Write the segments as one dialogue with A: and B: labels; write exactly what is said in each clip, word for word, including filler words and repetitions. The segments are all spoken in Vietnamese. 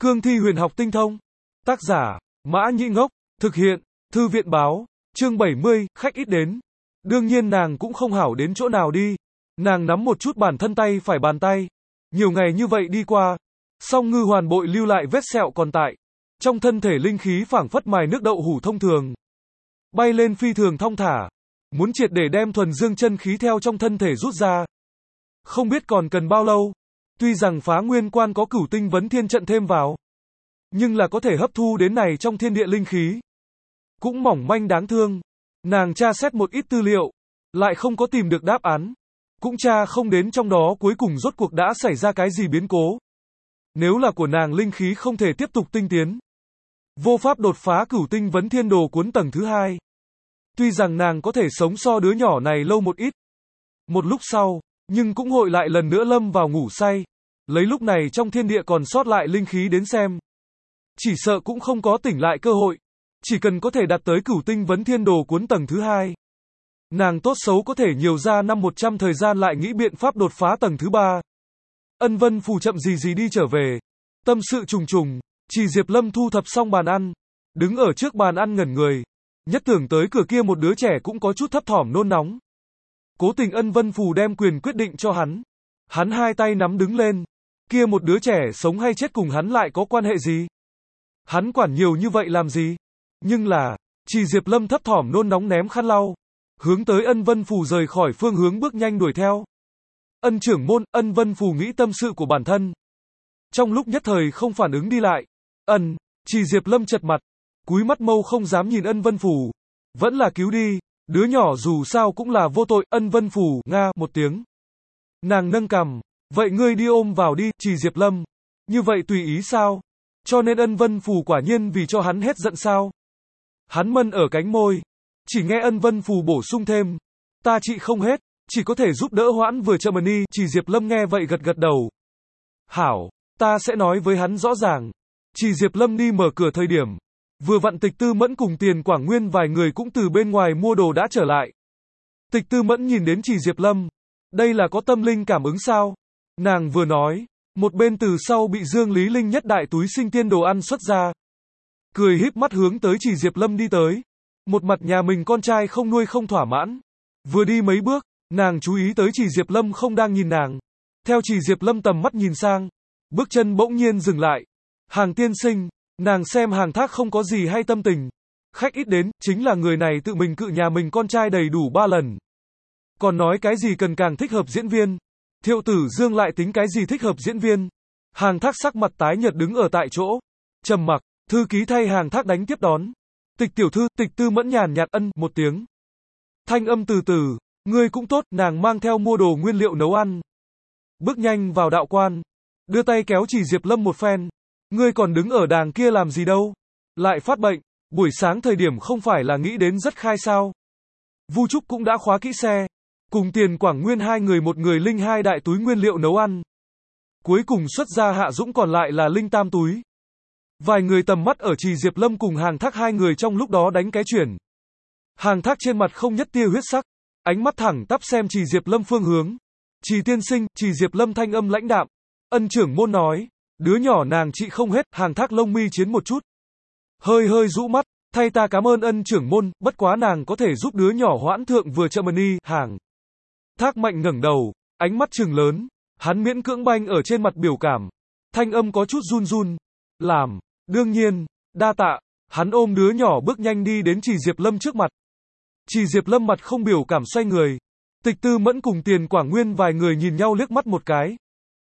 A: Cương thi huyền học tinh thông. Tác giả, Mã Nhĩ Ngốc. Thực hiện, Thư viện báo. Chương bảy mươi, khách ít đến. Đương nhiên nàng cũng không hảo đến chỗ nào đi. Nàng nắm một chút bản thân tay phải bàn tay. Nhiều ngày như vậy đi qua. Song ngư hoàn bội lưu lại vết sẹo còn tại. Trong thân thể linh khí phảng phất mài nước đậu hủ thông thường. Bay lên phi thường thong thả. Muốn triệt để đem thuần dương chân khí theo trong thân thể rút ra. Không biết còn cần bao lâu. Tuy rằng Phá Nguyên Quan có Cửu Tinh Vấn Thiên trận thêm vào, nhưng là có thể hấp thu đến này trong thiên địa linh khí. Cũng mỏng manh đáng thương. Nàng tra xét một ít tư liệu, lại không có tìm được đáp án. Cũng tra không đến trong đó cuối cùng rốt cuộc đã xảy ra cái gì biến cố. Nếu là của nàng linh khí không thể tiếp tục tinh tiến, vô pháp đột phá Cửu Tinh Vấn Thiên đồ cuốn tầng thứ hai. Tuy rằng nàng có thể sống so đứa nhỏ này lâu một ít. Một lúc sau, nhưng cũng hội lại lần nữa lâm vào ngủ say. Lấy lúc này trong thiên địa còn sót lại linh khí đến xem, chỉ sợ cũng không có tỉnh lại cơ hội. Chỉ cần có thể đạt tới Cửu Tinh Vấn Thiên đồ cuốn tầng thứ hai, nàng tốt xấu có thể nhiều ra năm một trăm thời gian lại nghĩ biện pháp đột phá tầng thứ ba. Ân Vân Phù chậm gì gì đi trở về. Tâm sự trùng trùng, Chỉ Diệp Lâm thu thập xong bàn ăn, đứng ở trước bàn ăn ngẩn người. Nhất tưởng tới cửa kia một đứa trẻ cũng có chút thấp thỏm nôn nóng. Cố tình Ân Vân Phù đem quyền quyết định cho hắn. Hắn hai tay nắm đứng lên. Kia một đứa trẻ sống hay chết cùng hắn lại có quan hệ gì? Hắn quản nhiều như vậy làm gì? Nhưng là, Chỉ Diệp Lâm thấp thỏm nôn nóng ném khăn lau, hướng tới Ân Vân Phù rời khỏi phương hướng bước nhanh đuổi theo. Ân trưởng môn, Ân Vân Phù nghĩ tâm sự của bản thân. Trong lúc nhất thời không phản ứng đi lại. Ân, Chỉ Diệp Lâm chật mặt, cúi mắt mâu không dám nhìn Ân Vân Phù. Vẫn là cứu đi, đứa nhỏ dù sao cũng là vô tội. Ân Vân Phù, nga, một tiếng. Nàng nâng cằm, vậy ngươi đi ôm vào đi, Chỉ Diệp Lâm. Như vậy tùy ý sao? Cho nên Ân Vân Phù quả nhiên vì cho hắn hết giận sao? Hắn mân ở cánh môi. Chỉ nghe Ân Vân Phù bổ sung thêm. Ta trị không hết, chỉ có thể giúp đỡ hoãn vừa chậm đi. Chỉ Diệp Lâm nghe vậy gật gật đầu. Hảo, ta sẽ nói với hắn rõ ràng. Chỉ Diệp Lâm đi mở cửa thời điểm, vừa vặn Tịch Tư Mẫn cùng Tiền Quảng Nguyên vài người cũng từ bên ngoài mua đồ đã trở lại. Tịch Tư Mẫn nhìn đến Chỉ Diệp Lâm. Đây là có tâm linh cảm ứng sao? Nàng vừa nói, một bên từ sau bị Dương Lý Linh nhất đại túi sinh tiên đồ ăn xuất ra. Cười híp mắt hướng tới Chỉ Diệp Lâm đi tới. Một mặt nhà mình con trai không nuôi không thỏa mãn. Vừa đi mấy bước, nàng chú ý tới Chỉ Diệp Lâm không đang nhìn nàng. Theo Chỉ Diệp Lâm tầm mắt nhìn sang, bước chân bỗng nhiên dừng lại. Hàng tiên sinh, nàng xem Hàng Thác không có gì hay tâm tình. Khách ít đến, chính là người này tự mình cự nhà mình con trai đầy đủ ba lần. Còn nói cái gì cần càng thích hợp diễn viên. Thiệu Tử Dương lại tính cái gì thích hợp diễn viên. Hàng Thác sắc mặt tái nhợt đứng ở tại chỗ. Trầm mặc, thư ký thay Hàng Thác đánh tiếp đón. Tịch tiểu thư, Tịch Tư Mẫn nhàn nhạt ân một tiếng. Thanh âm từ từ, ngươi cũng tốt, nàng mang theo mua đồ nguyên liệu nấu ăn. Bước nhanh vào đạo quan, đưa tay kéo Chỉ Diệp Lâm một phen. Ngươi còn đứng ở đàng kia làm gì đâu? Lại phát bệnh, buổi sáng thời điểm không phải là nghĩ đến rất khai sao? Vu Trúc cũng đã khóa kỹ xe, cùng Tiền Quảng Nguyên hai người một người linh hai đại túi nguyên liệu nấu ăn. Cuối cùng xuất ra Hạ Dũng còn lại là linh tam túi. Vài người tầm mắt ở Chỉ Diệp Lâm cùng Hàng Thác hai người trong lúc đó đánh cái chuyển. Hàng Thác trên mặt không nhất tia huyết sắc, ánh mắt thẳng tắp xem Chỉ Diệp Lâm phương hướng. Chỉ tiên sinh, Chỉ Diệp Lâm thanh âm lãnh đạm. Ân trưởng môn nói, đứa nhỏ nàng trị không hết. Hàng Thác lông mi chiến một chút, hơi hơi rũ mắt, thay ta cảm ơn Ân trưởng môn, bất quá nàng có thể giúp đứa nhỏ hoãn thượng vừa chậm đi. Hàng Thác mạnh ngẩng đầu, ánh mắt trừng lớn, hắn miễn cưỡng banh ở trên mặt biểu cảm, thanh âm có chút run run. Làm, đương nhiên, đa tạ. Hắn ôm đứa nhỏ bước nhanh đi đến Chỉ Diệp Lâm trước mặt. Chỉ Diệp Lâm mặt không biểu cảm xoay người. Tịch Tư Mẫn cùng Tiền Quảng Nguyên vài người nhìn nhau liếc mắt một cái,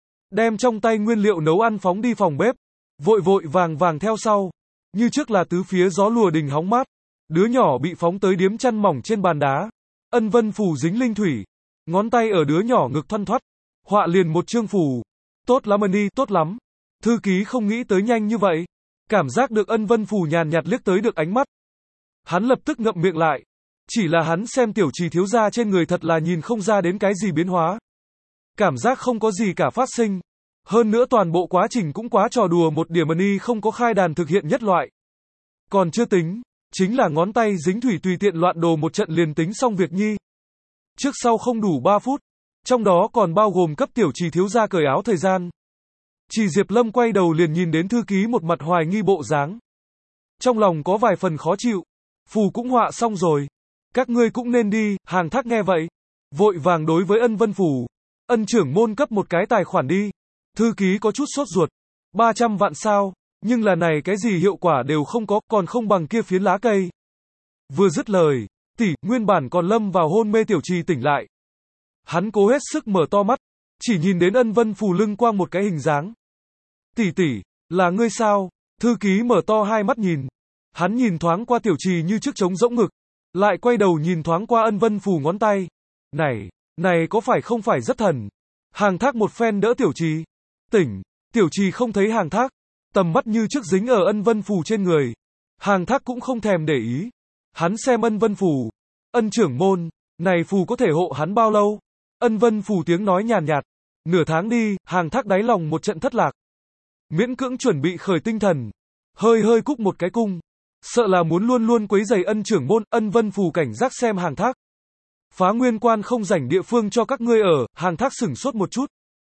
A: đem trong tay nguyên liệu nấu ăn phóng đi phòng bếp, vội vội vàng vàng theo sau. Như trước là tứ phía gió lùa đình hóng mát. Đứa nhỏ bị phóng tới điếm chăn mỏng trên bàn đá. Ân Vân Phù dính linh thủy, ngón tay ở đứa nhỏ ngực thoăn thoắt, họa liền một chương phù. Tốt lắm Ân, tốt lắm. Thư ký không nghĩ tới nhanh như vậy. Cảm giác được Ân Vân Phù nhàn nhạt liếc tới được ánh mắt, hắn lập tức ngậm miệng lại. Chỉ là hắn xem tiểu Trì thiếu gia trên người thật là nhìn không ra đến cái gì biến hóa. Cảm giác không có gì cả phát sinh. Hơn nữa toàn bộ quá trình cũng quá trò đùa một điểm Ân không có khai đàn thực hiện nhất loại. Còn chưa tính, chính là ngón tay dính thủy tùy tiện loạn đồ một trận liền tính xong việc nhi. Trước sau không đủ ba phút, trong đó còn bao gồm cấp tiểu Trì thiếu gia cởi áo thời gian. Chỉ Diệp Lâm quay đầu liền nhìn đến thư ký một mặt hoài nghi bộ dáng. Trong lòng có vài phần khó chịu. Phù cũng họa xong rồi. Các ngươi cũng nên đi, Hàng Thác nghe vậy. Vội vàng đối với Ân Vân Phủ. Ân trưởng môn cấp một cái tài khoản đi. Thư ký có chút sốt ruột. ba trăm vạn sao, nhưng là này cái gì hiệu quả đều không có, còn không bằng kia phiến lá cây. Vừa dứt lời, tỷ, nguyên bản còn lâm vào hôn mê Tiểu Trì tỉnh lại. Hắn cố hết sức mở to mắt, chỉ nhìn đến Ân Vân Phù lưng quang một cái hình dáng. Tỷ tỷ, là ngươi sao? Thư ký mở to hai mắt nhìn. Hắn nhìn thoáng qua Tiểu Trì như trước trống rỗng ngực, lại quay đầu nhìn thoáng qua Ân Vân Phù ngón tay. Này, này có phải không phải rất thần? Hàng Thác một phen đỡ Tiểu Trì. Tỉnh, Tiểu Trì không thấy Hàng Thác, tầm mắt như trước dính ở Ân Vân Phù trên người. Hàng Thác cũng không thèm để ý. Hắn xem Ân Vân Phù. Ân trưởng môn, này phù có thể hộ hắn bao lâu? Ân Vân Phù tiếng nói nhàn nhạt. Nửa tháng đi, Hàng Thác đáy lòng một trận thất lạc. Miễn cưỡng chuẩn bị khởi tinh thần. Hơi hơi cúc một cái cung. Sợ là muốn luôn luôn quấy rầy Ân trưởng môn. Ân Vân Phù cảnh giác xem Hàng Thác. Phá Nguyên Quan không rảnh địa phương cho các ngươi ở. Hàng Thác sửng sốt một chút.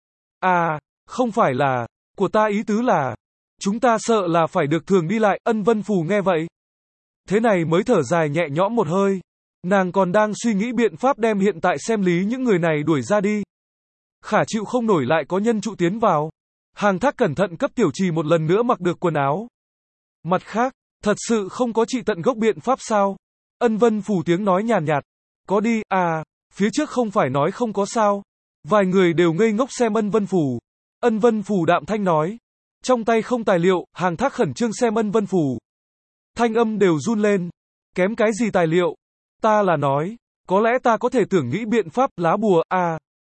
A: À, không phải là, của ta ý tứ là, chúng ta sợ là phải được thường đi lại. Ân Vân Phù nghe vậy. Thế này mới thở dài nhẹ nhõm một hơi. Nàng còn đang suy nghĩ biện pháp đem hiện tại xem lý những người này đuổi ra đi. Khả chịu không nổi lại có nhân trụ tiến vào. Hàng Thác cẩn thận cấp Tiểu Trì một lần nữa mặc được quần áo. Mặt khác, thật sự không có trị tận gốc biện pháp sao? Ân Vân Phù tiếng nói nhàn nhạt. Có đi, à, phía trước không phải nói không có sao. Vài người đều ngây ngốc xem Ân Vân Phù. Ân Vân Phù đạm thanh nói. Trong tay không tài liệu, Hàng Thác khẩn trương xem Ân Vân Phù. Thanh âm đều run lên. Kém cái gì tài liệu? Ta là nói, có lẽ ta có thể tưởng nghĩ biện pháp, lá bùa, à.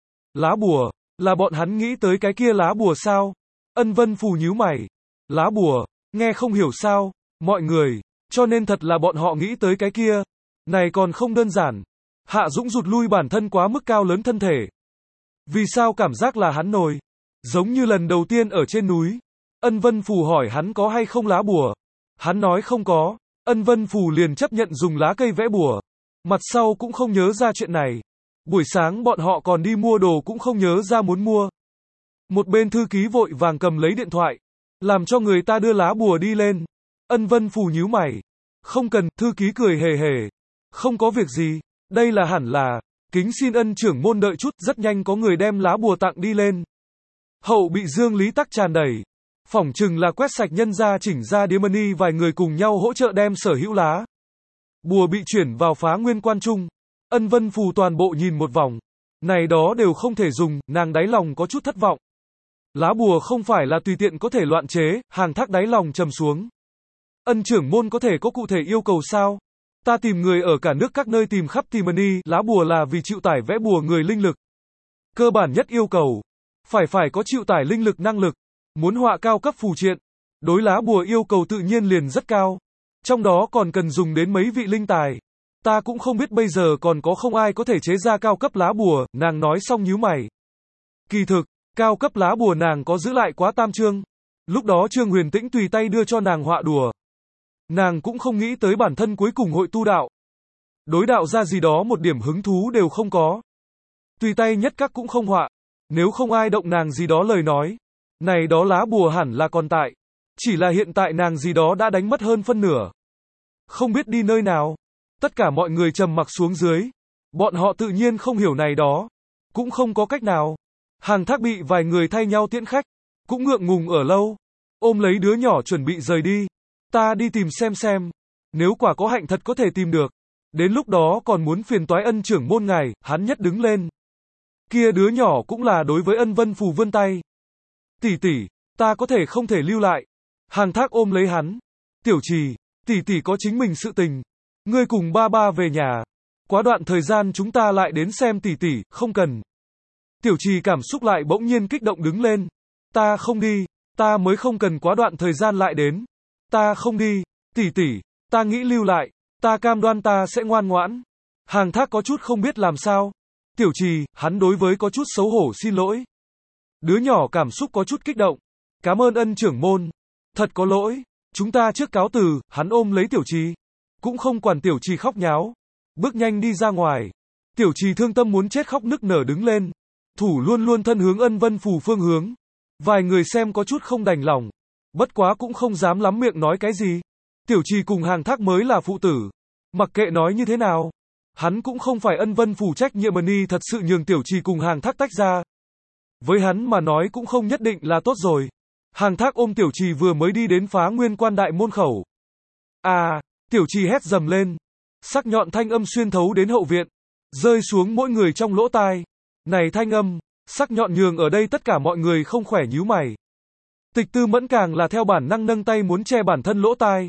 A: Lá bùa, là bọn hắn nghĩ tới cái kia lá bùa sao? Ân Vân Phù nhíu mày. Lá bùa, nghe không hiểu sao? Mọi người, cho nên thật là bọn họ nghĩ tới cái kia. Này còn không đơn giản. Hạ Dũng rụt lui bản thân quá mức cao lớn thân thể. Vì sao cảm giác là hắn nổi? Giống như lần đầu tiên ở trên núi. Ân Vân Phù hỏi hắn có hay không lá bùa. Hắn nói không có. Ân Vân Phù liền chấp nhận dùng lá cây vẽ bùa. Mặt sau cũng không nhớ ra chuyện này. Buổi sáng bọn họ còn đi mua đồ cũng không nhớ ra muốn mua. Một bên thư ký vội vàng cầm lấy điện thoại. Làm cho người ta đưa lá bùa đi lên. Ân Vân Phù nhíu mày. Không cần, thư ký cười hề hề. Không có việc gì. Đây là hẳn là. Kính xin Ân trưởng môn đợi chút, rất nhanh có người đem lá bùa tặng đi lên. Hậu bị Dương Lý Tắc tràn đầy. Phỏng chừng là quét sạch nhân ra chỉnh ra Điếm Money, vài người cùng nhau hỗ trợ đem sở hữu lá bùa bị chuyển vào Phá Nguyên Quan trung. Ân Vân Phù toàn bộ nhìn một vòng. Này đó đều không thể dùng, nàng đáy lòng có chút thất vọng. Lá bùa không phải là tùy tiện có thể loạn chế. Hàng Thác đáy lòng trầm xuống. Ân trưởng môn có thể có cụ thể yêu cầu sao? Ta tìm người ở cả nước các nơi tìm khắp tìm money, lá bùa là vì chịu tải vẽ bùa người linh lực. Cơ bản nhất yêu cầu, phải phải có chịu tải linh lực năng lực. Muốn họa cao cấp phù triện, đối lá bùa yêu cầu tự nhiên liền rất cao. Trong đó còn cần dùng đến mấy vị linh tài. Ta cũng không biết bây giờ còn có không ai có thể chế ra cao cấp lá bùa, nàng nói xong nhíu mày. Kỳ thực, cao cấp lá bùa nàng có giữ lại quá tam chương. Lúc đó Trương Huyền Tĩnh tùy tay đưa cho nàng họa đùa. Nàng cũng không nghĩ tới bản thân cuối cùng hội tu đạo. Đối đạo ra gì đó một điểm hứng thú đều không có. Tùy tay nhất các cũng không họa. Nếu không ai động nàng gì đó lời nói. Này đó lá bùa hẳn là còn tại. Chỉ là hiện tại nàng gì đó đã đánh mất hơn phân nửa. Không biết đi nơi nào. Tất cả mọi người trầm mặc xuống dưới. Bọn họ tự nhiên không hiểu này đó. Cũng không có cách nào. Hàng Thác bị vài người thay nhau tiễn khách. Cũng ngượng ngùng ở lâu. Ôm lấy đứa nhỏ chuẩn bị rời đi. Ta đi tìm xem xem. Nếu quả có hạnh thật có thể tìm được. Đến lúc đó còn muốn phiền toái Ân trưởng môn ngài. Hắn nhất đứng lên. Kia đứa nhỏ cũng là đối với Ân Vân Phù vươn tay. Tỷ tỷ, ta có thể không thể lưu lại. Hàng Thác ôm lấy hắn. Tiểu Trì, tỷ tỷ có chính mình sự tình. Ngươi cùng ba ba về nhà. Quá đoạn thời gian chúng ta lại đến xem tỷ tỷ, không cần. Tiểu Trì cảm xúc lại bỗng nhiên kích động đứng lên. Ta không đi, ta mới không cần quá đoạn thời gian lại đến. Ta không đi, tỷ tỷ, ta nghĩ lưu lại, ta cam đoan ta sẽ ngoan ngoãn. Hàng Thác có chút không biết làm sao. Tiểu Trì, hắn đối với có chút xấu hổ xin lỗi. Đứa nhỏ cảm xúc có chút kích động. Cảm ơn Ân trưởng môn. Thật có lỗi. Chúng ta trước cáo từ, hắn ôm lấy Tiểu Trì. Cũng không quản Tiểu Trì khóc nháo. Bước nhanh đi ra ngoài. Tiểu Trì thương tâm muốn chết khóc nức nở đứng lên. Thủ luôn luôn thân hướng Ân Vân Phù phương hướng. Vài người xem có chút không đành lòng, bất quá cũng không dám lắm miệng nói cái gì. Tiểu Trì cùng Hàng Thác mới là phụ tử. Mặc kệ nói như thế nào, hắn cũng không phải Ân Vân phủ trách nhiệm ni thật sự nhường Tiểu Trì cùng Hàng Thác tách ra. Với hắn mà nói cũng không nhất định là tốt rồi. Hàng Thác ôm Tiểu Trì vừa mới đi đến Phá Nguyên Quan đại môn khẩu. À, Tiểu Trì hét dầm lên. Sắc nhọn thanh âm xuyên thấu đến hậu viện, rơi xuống mỗi người trong lỗ tai. Này thanh âm, sắc nhọn nhường ở đây tất cả mọi người không khỏe nhíu mày. Tịch Tư Mẫn càng là theo bản năng nâng tay muốn che bản thân lỗ tai.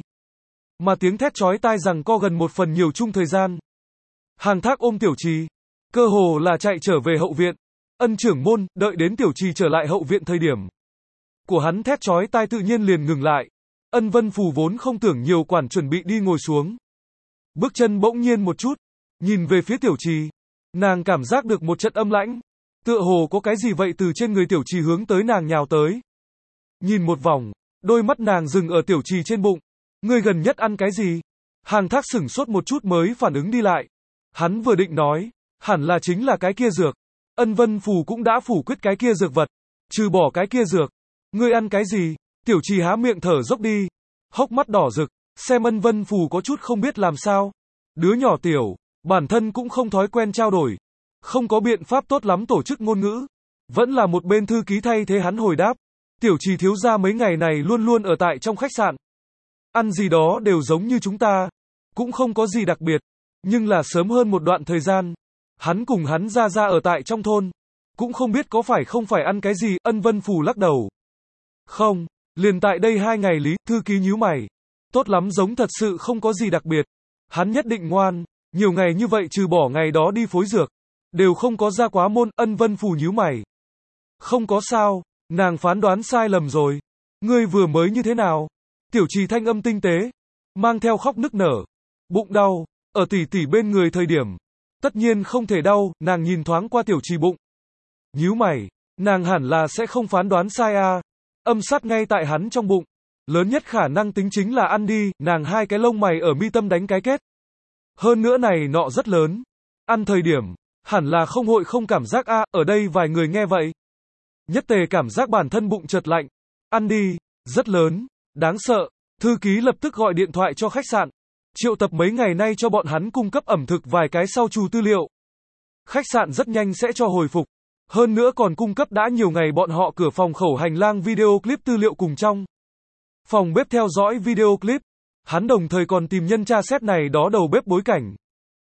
A: Mà tiếng thét chói tai rằng co gần một phần nhiều chung thời gian. Hàng Thác ôm Tiểu Trì, cơ hồ là chạy trở về hậu viện. Ân trưởng môn, đợi đến Tiểu Trì trở lại hậu viện thời điểm của hắn thét chói tai tự nhiên liền ngừng lại. Ân Vân Phù vốn không tưởng nhiều quản chuẩn bị đi ngồi xuống. Bước chân bỗng nhiên một chút, nhìn về phía Tiểu Trì. Nàng cảm giác được một trận âm lãnh. Tựa hồ có cái gì vậy từ trên người Tiểu Trì hướng tới nàng nhào tới. Nhìn một vòng, đôi mắt nàng dừng ở Tiểu Trì trên bụng. Ngươi gần nhất ăn cái gì? Hàng Thác sửng sốt một chút mới phản ứng đi lại. Hắn vừa định nói, hẳn là chính là cái kia dược. Ân Vân Phù cũng đã phủ quyết cái kia dược vật. Trừ bỏ cái kia dược, ngươi ăn cái gì? Tiểu Trì há miệng thở dốc đi, hốc mắt đỏ rực, xem Ân Vân Phù có chút không biết làm sao. Đứa nhỏ tiểu, bản thân cũng không thói quen trao đổi, không có biện pháp tốt lắm tổ chức ngôn ngữ. Vẫn là một bên thư ký thay thế hắn hồi đáp. Tiểu Trì thiếu gia mấy ngày này luôn luôn ở tại trong khách sạn. Ăn gì đó đều giống như chúng ta, cũng không có gì đặc biệt, nhưng là sớm hơn một đoạn thời gian, hắn cùng hắn ra ra ở tại trong thôn, cũng không biết có phải không phải ăn cái gì. Ân Vân Phù lắc đầu. Không, liền tại đây hai ngày lý, thư ký nhíu mày. Tốt lắm giống thật sự không có gì đặc biệt. Hắn nhất định ngoan, nhiều ngày như vậy trừ bỏ ngày đó đi phối dược, đều không có ra quá môn. Ân Vân Phù nhíu mày. Không có sao, nàng phán đoán sai lầm rồi. Ngươi vừa mới như thế nào? Tiểu Trì thanh âm tinh tế, mang theo khóc nức nở. Bụng đau, ở tỷ tỷ bên người thời điểm, tất nhiên không thể đau. Nàng nhìn thoáng qua Tiểu Trì bụng, nhíu mày, nàng hẳn là sẽ không phán đoán sai a. Âm sát ngay tại hắn trong bụng, lớn nhất khả năng tính chính là ăn đi. Nàng hai cái lông mày ở mi tâm đánh cái kết. Hơn nữa này nọ rất lớn, ăn thời điểm, hẳn là không hội không cảm giác a. Ở đây vài người nghe vậy, nhất tề cảm giác bản thân bụng chợt lạnh. Ăn đi, rất lớn, đáng sợ. Thư ký lập tức gọi điện thoại cho khách sạn, triệu tập mấy ngày nay cho bọn hắn cung cấp ẩm thực vài cái sau trù tư liệu. Khách sạn rất nhanh sẽ cho hồi phục. Hơn nữa còn cung cấp đã nhiều ngày bọn họ cửa phòng khẩu hành lang video clip tư liệu cùng trong phòng bếp theo dõi video clip. Hắn đồng thời còn tìm nhân tra xét này đó đầu bếp bối cảnh.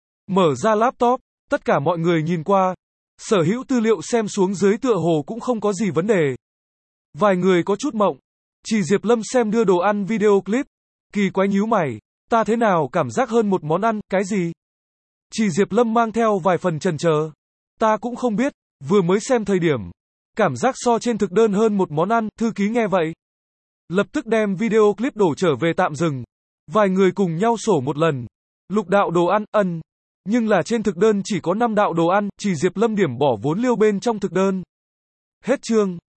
A: Mở ra laptop, tất cả mọi người nhìn qua. Sở hữu tư liệu xem xuống dưới tựa hồ cũng không có gì vấn đề. Vài người có chút mộng. Chỉ Diệp Lâm xem đưa đồ ăn video clip. Kỳ quái nhíu mày. Ta thế nào cảm giác hơn một món ăn, cái gì? Chỉ Diệp Lâm mang theo vài phần chần chờ. Ta cũng không biết, vừa mới xem thời điểm. Cảm giác so trên thực đơn hơn một món ăn. Thư ký nghe vậy, lập tức đem video clip đổ trở về tạm dừng. Vài người cùng nhau sổ một lần. Lục đạo đồ ăn, ân. Nhưng là trên thực đơn chỉ có năm đạo đồ ăn. Chỉ Diệp Lâm điểm bỏ vốn liêu bên trong thực đơn. Hết chương.